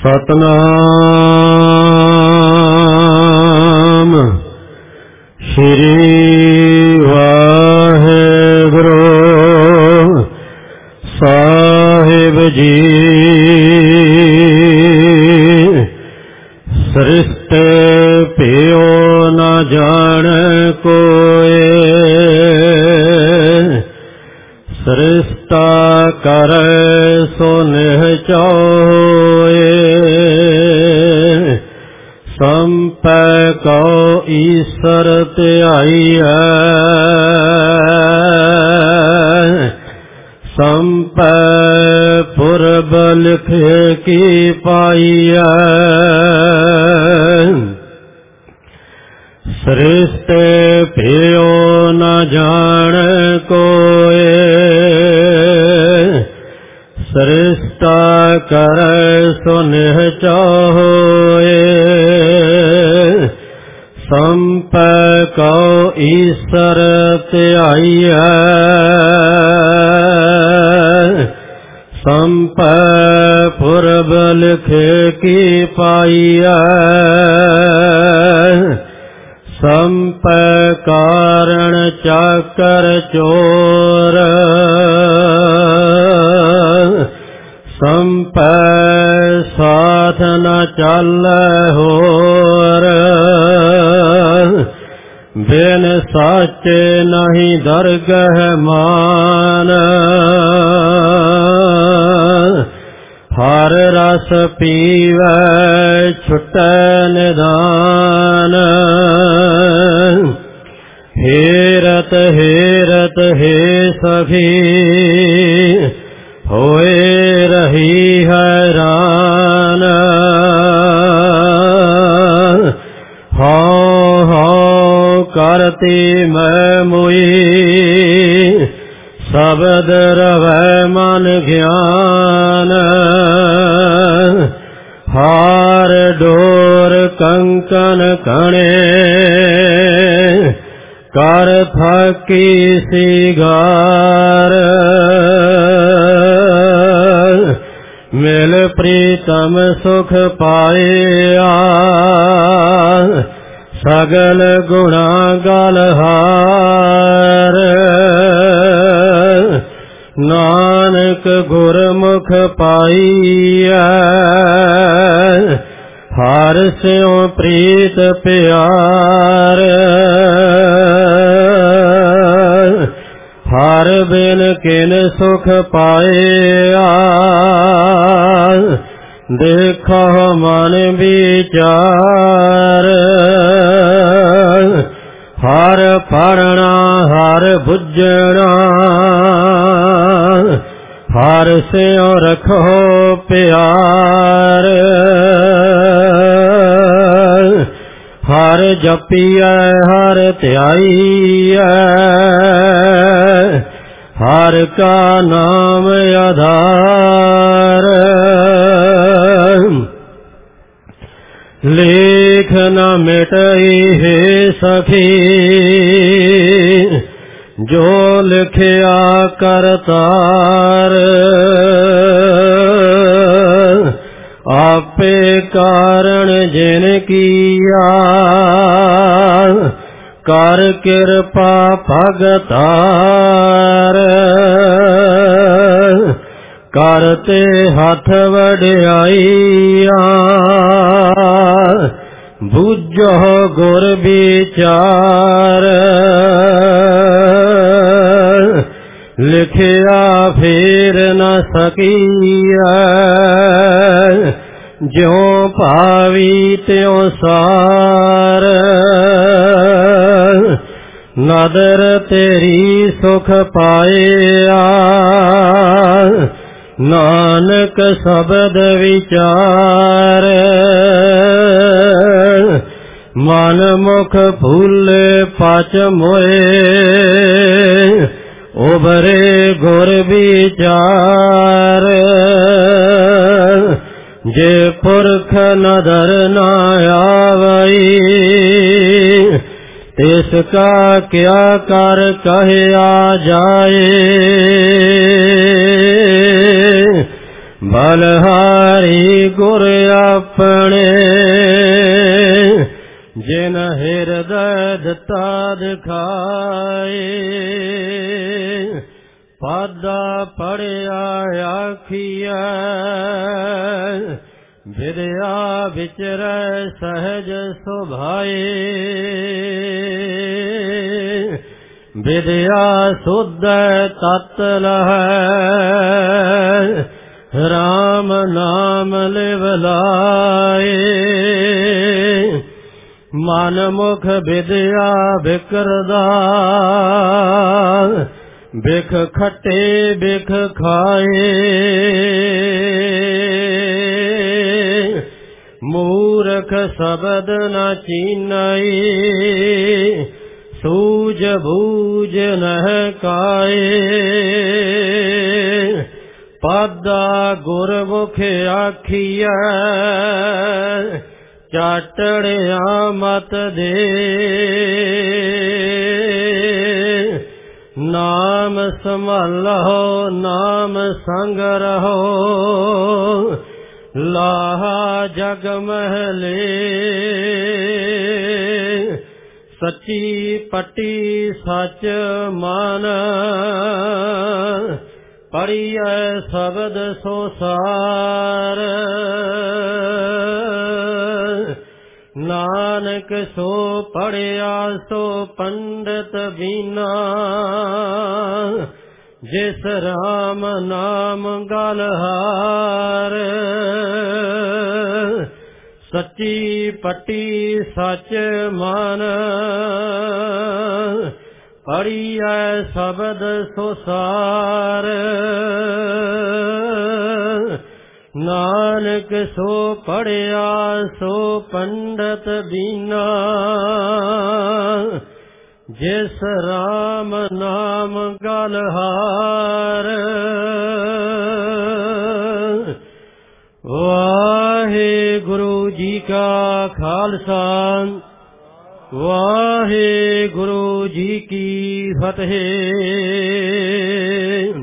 ਸਤਨਾਮ ਸ਼੍ਰੀ ਵਾਹਿਗੁਰੂ ਸਾਹਿਬ ਜੀ। ਸ੍ਰਿਸ਼ਟ ਭਇਓ ਨ ਜਾਣੈ ਕੋਇ, ਸ੍ਰਿਸ਼ਟਾ ਕਰੈ ਸੋ ਨਿਹਚੋਇ। ਸੰਪੈ ਕਉ ਈਸਰ ਧਿਆਈਐ, ਸੰਪੈ ਪੁਰਬ ਲਿਖੇ ਕੀ ਪਾਈਐ। ਸ੍ਰਿਸ਼ਟ ਭਇਓ ਨ ਜਾਣੈ ਕੋਇ, ਸ੍ਰਿਸ਼ਟਾ ਕਰੈ ਸੋ ਨਿਹਚੋਇ। ਸੰਪੈ ਕਉ ਈਸਰ ਧਿਆਈਐ, ਸੰਪੈ ਪੁਰਬ ਲਿਖੇ ਕੀ ਪਾਈਐ। ਸੰਪੈ ਕਾਰਣ ਚਾਕਰ ਚੋਰ, ਸੰਪੈ ਸਾਥ ਨ ਚਾਲੈ ਹੋਰ। ਬਿਨ ਸਾਚੇ ਨਹੀਂ ਦਰਗਹਿ ਮਾਨ, ਹਰ ਰਸ ਪੀਵੈ ਛੁਟੈ ਨਿਦਾਨ। ਹੇਰਤ ਹੇਰਤ ਹੈ ਸਖੀ, ਹੋਏ ਰਹੀ ਹੈਰਾਨ। ਹਉ ਹਉ ਕਰਤੀ ਮੈਂ ਮੁਈ, ਸ਼ਬਦ ਰਵੈ ਮਨ ਗਿਆਨ। ਹਾਰ ਡੋਰ ਕੰਕਨ ਕਣੇ, ਕਰ ਥਕੀ ਸਿਗਾਰ। ਮਿਲ ਪ੍ਰੀਤਮ ਸੁਖ ਪਾਇਆ, ਸਗਲ ਗੁਣਾ ਗਲਹਾਰ। ਨਾਨਕ ਗੁਰਮੁਖ ਪਾਈਐ, ਹਰਿ ਸਿਉ ਪ੍ਰੀਤ ਪਿਆਰ। ਹਰ ਬਿਨ ਕਿਨ ਸੁਖ ਪਾਇਆ, ਦੇਖੋ ਮਨ ਵਿਚਾਰ। ਹਰ ਪੜਨਾ ਹਰ ਬੁੱਝਣਾ, ਹਰ ਸਿਉ ਰਖੋ ਪਿਆਰ। ਹਰ ਜਪੀਐ ਹਰ ਧਿਆਈਐ, ਹਰ ਕਾ ਨਾਮ ਆਧਾਰ। ਲੇਖ ਨ ਮਿਟਈ ਹੈ ਸਖੀ, ਜੋ ਲਿਖਿਆ ਕਰਤਾਰ। ਆਪੇ ਕਾਰਣ ਜਿਨ ਕੀਆ, ਕਰ ਕਿਰਪਾ ਭਗਤਾਰ। ਕਰਤੇ ਹੱਥ ਵਡਿਆਈਆ, ਬੁੱਝੋ ਗੁਰ ਵਿਚਾਰ। ਲਿਖਿਆ ਫੇਰ ਨ ਸਕੀਐ, ਜਿਉ ਭਾਵੀ ਤਿਉ ਸਾਰ। ਨਦਰ ਤੇਰੀ ਸੁਖ ਪਾਇਆ, ਨਾਨਕ ਸ਼ਬਦ ਵਿਚਾਰ। ਮਨ ਮੁਖ ਭੂਲੇ ਪਚ ਮੋਏ, ਉਬਰੇ ਗੁਰ ਵਿਚਾਰ। ਜੇ ਪੁਰਖ ਨਦਰ ਨ ਆਵਈ, ਤਿਸ ਕਾ ਕਿਆ ਕਰ ਕਹਿਆ ਜਾਏ। ਬਲਹਾਰੀ ਗੁਰ ਆਪਣੇ ਜਿਨ ਹਿਰਦੈ ਦਿੱਤਾ ਦਿਖਾਏ ਪਾਦਾ ਪੜਿਆ ਆਖੀਐ ਵਿਦਿਆ ਵਿਚਰੈ ਸਹਿਜ ਸੁਭਾਏ ਵਿਦਿਆ ਸੁਧ ਤਤ ਲਹੈ ਰਾਮ ਨਾਮ ਲਿਵ ਲਾਏ ਮਨ ਮੁਖ ਵਿਦਿਆ ਵਿਕਰਦਾ ਬਿਖ ਖੱਟੇ ਬਿਖ ਖਾਏ ਮੂਰਖ ਸ਼ਬਦ ਨ ਚੀਨਈ ਸੂਝ ਬੂਝ ਨਹਿ ਕਾਏ ਪਾਦਾ ਗੁਰਮੁਖ ਆਖੀਐ ਚਾਟੜਿਆ ਮਤ ਦੇ ਨਾਮ ਸੰਭਾਲੋ ਨਾਮ ਸੰਗ ਰਹੋ ਲਾਹਾ ਜਗ ਮਹਲੇ ਸੱਚੀ ਪੱਟੀ ਸੱਚ ਮਨ ਪੜੀਐ ਸ਼ਬਦ ਸੋ ਸਾਰ ਨਾਨਕ ਸੋ ਪੜਿਆ ਸੋ ਪੰਡਤ ਬੀਨਾ ਜਿਸ ਰਾਮ ਨਾਮ ਗਲਹਾਰ ਸੱਚੀ ਪੱਟੀ ਸੱਚ ਮਨ ਪੜੀਐ ਸ਼ਬਦ ਸੋ ਸਾਰ ਨਾਨਕ ਸੋ ਪੜਿਆ ਸੋ ਪੰਡਤ ਬੀਨਾ ਜਿਸ ਰਾਮ ਨਾਮ ਗਲਹਾਰ ਵਾਹਿਗੁਰੂ ਜੀ ਕਾ ਖਾਲਸਾ ਵਾਹਿਗੁਰੂ ਜੀ ਕੀ ਫਤਿਹ।